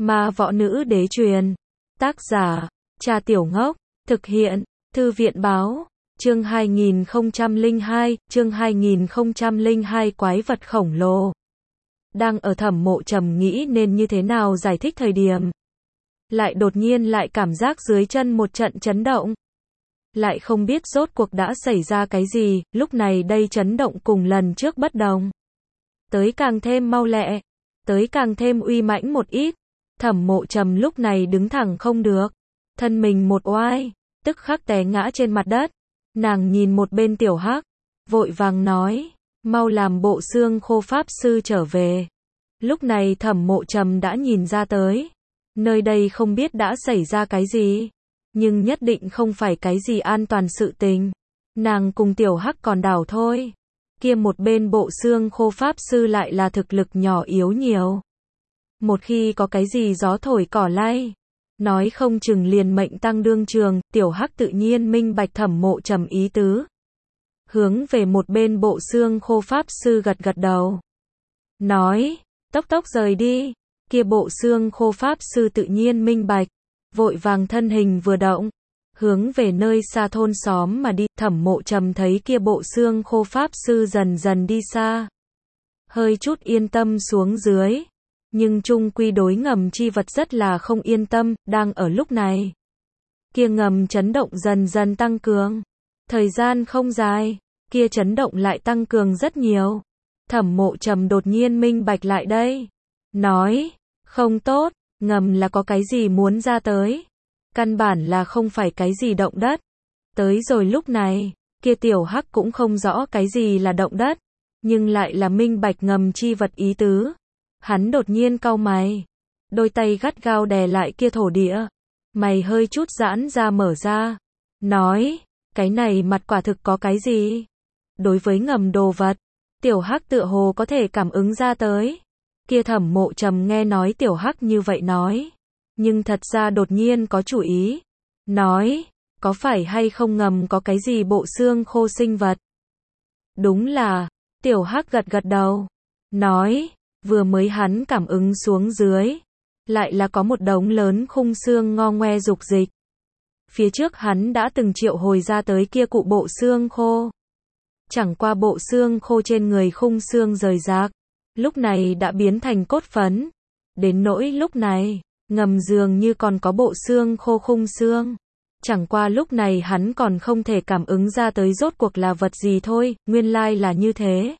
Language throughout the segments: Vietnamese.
Ma võ nữ đế truyền. Tác giả, Cha Tiểu Ngốc. Thực hiện, Thư viện báo. Chương 2002 quái vật khổng lồ. Đang ở Thẩm Mộ Trầm nghĩ nên như thế nào giải thích thời điểm. Lại đột nhiên lại cảm giác dưới chân một trận chấn động. Lại không biết rốt cuộc đã xảy ra cái gì, lúc này đây chấn động cùng lần trước bất đồng. Tới càng thêm mau lẹ, tới càng thêm uy mãnh một ít. Thẩm Mộ Trầm lúc này đứng thẳng không được. Thân mình một oai, tức khắc té ngã trên mặt đất. Nàng nhìn một bên Tiểu Hắc, vội vàng nói, mau làm bộ xương khô pháp sư trở về. Lúc này Thẩm Mộ Trầm đã nhìn ra tới. Nơi đây không biết đã xảy ra cái gì, nhưng nhất định không phải cái gì an toàn sự tình. Nàng cùng Tiểu Hắc còn đảo thôi. Kia một bên bộ xương khô pháp sư lại là thực lực nhỏ yếu nhiều. Một khi có cái gì gió thổi cỏ lay, nói không chừng liền mệnh tăng đương trường. Tiểu Hắc tự nhiên minh bạch Thẩm Mộ Trầm ý tứ. Hướng về một bên bộ xương khô pháp sư gật gật đầu. Nói, tốc tốc rời đi. Kia bộ xương khô pháp sư tự nhiên minh bạch. Vội vàng thân hình vừa động. Hướng về nơi xa thôn xóm mà đi. Thẩm Mộ Trầm thấy kia bộ xương khô pháp sư dần dần đi xa. Hơi chút yên tâm xuống dưới. Nhưng chung quy đối ngầm chi vật rất là không yên tâm. Đang ở lúc này, kia ngầm chấn động dần dần tăng cường. Thời gian không dài, kia chấn động lại tăng cường rất nhiều. Thẩm Mộ Trầm đột nhiên minh bạch lại đây. Nói, không tốt, ngầm là có cái gì muốn ra tới. Căn bản là không phải cái gì động đất. Tới rồi lúc này, kia Tiểu Hắc cũng không rõ cái gì là động đất. Nhưng lại là minh bạch ngầm chi vật ý tứ. Hắn đột nhiên cau mày. Đôi tay gắt gao đè lại kia thổ địa. Mày hơi chút giãn ra mở ra. Nói, cái này mặt quả thực có cái gì? Đối với ngầm đồ vật, Tiểu Hắc tựa hồ có thể cảm ứng ra tới. Kia Thẩm Mộ Trầm nghe nói Tiểu Hắc như vậy nói. Nhưng thật ra đột nhiên có chủ ý. Nói, có phải hay không ngầm có cái gì bộ xương khô sinh vật? Đúng là, Tiểu Hắc gật gật đầu. Nói, vừa mới hắn cảm ứng xuống dưới. Lại là có một đống lớn khung xương ngo ngoe dục dịch. Phía trước hắn đã từng triệu hồi ra tới kia cụ bộ xương khô. Chẳng qua bộ xương khô trên người khung xương rời rạc. Lúc này đã biến thành cốt phấn. Đến nỗi lúc này, ngầm dường như còn có bộ xương khô khung xương. Chẳng qua lúc này hắn còn không thể cảm ứng ra tới rốt cuộc là vật gì thôi, nguyên lai là như thế.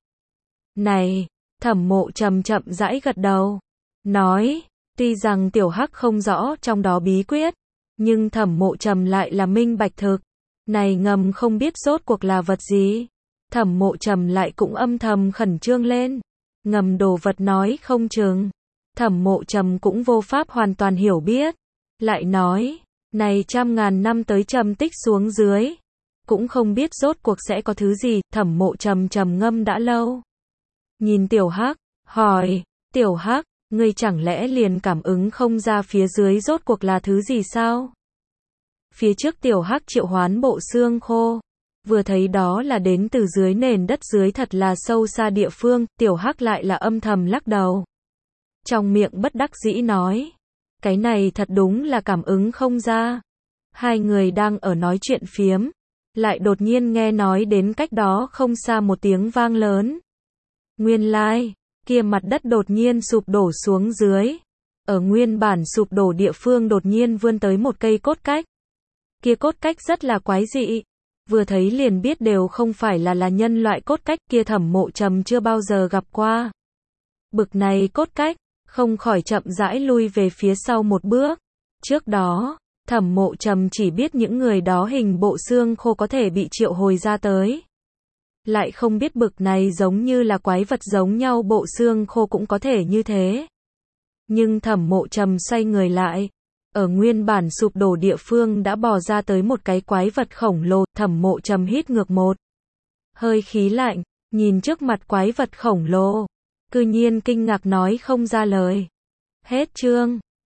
Này, Thẩm Mộ Trầm chậm rãi gật đầu. Nói, tuy rằng Tiểu Hắc không rõ trong đó bí quyết, nhưng Thẩm Mộ Trầm lại là minh bạch thực. Này ngầm không biết rốt cuộc là vật gì. Thẩm Mộ Trầm lại cũng âm thầm khẩn trương lên. Ngầm đồ vật nói không chừng. Thẩm Mộ Trầm cũng vô pháp hoàn toàn hiểu biết. Lại nói, này trăm ngàn năm tới trầm tích xuống dưới. Cũng không biết rốt cuộc sẽ có thứ gì. Thẩm Mộ Trầm trầm ngâm đã lâu. Nhìn Tiểu Hắc, hỏi, Tiểu Hắc, ngươi chẳng lẽ liền cảm ứng không ra phía dưới rốt cuộc là thứ gì sao? Phía trước Tiểu Hắc triệu hoán bộ xương khô. Vừa thấy đó là đến từ dưới nền đất dưới thật là sâu xa địa phương, Tiểu Hắc lại là âm thầm lắc đầu. Trong miệng bất đắc dĩ nói, cái này thật đúng là cảm ứng không ra. Hai người đang ở nói chuyện phiếm, lại đột nhiên nghe nói đến cách đó không xa một tiếng vang lớn. Nguyên lai, kia mặt đất đột nhiên sụp đổ xuống dưới. Ở nguyên bản sụp đổ địa phương đột nhiên vươn tới một cây cốt cách. Kia cốt cách rất là quái dị. Vừa thấy liền biết đều không phải là nhân loại cốt cách. Kia Thẩm Mộ Trầm chưa bao giờ gặp qua. Bực này cốt cách, không khỏi chậm rãi lui về phía sau một bước. Trước đó, Thẩm Mộ Trầm chỉ biết những người đó hình bộ xương khô có thể bị triệu hồi ra tới. Lại không biết bực này giống như là quái vật giống nhau bộ xương khô cũng có thể như thế. Nhưng Thẩm Mộ Trầm xoay người lại. Ở nguyên bản sụp đổ địa phương đã bò ra tới một cái quái vật khổng lồ. Thẩm Mộ Trầm hít ngược một hơi khí lạnh, nhìn trước mặt quái vật khổng lồ. Cư nhiên kinh ngạc nói không ra lời. Hết chương.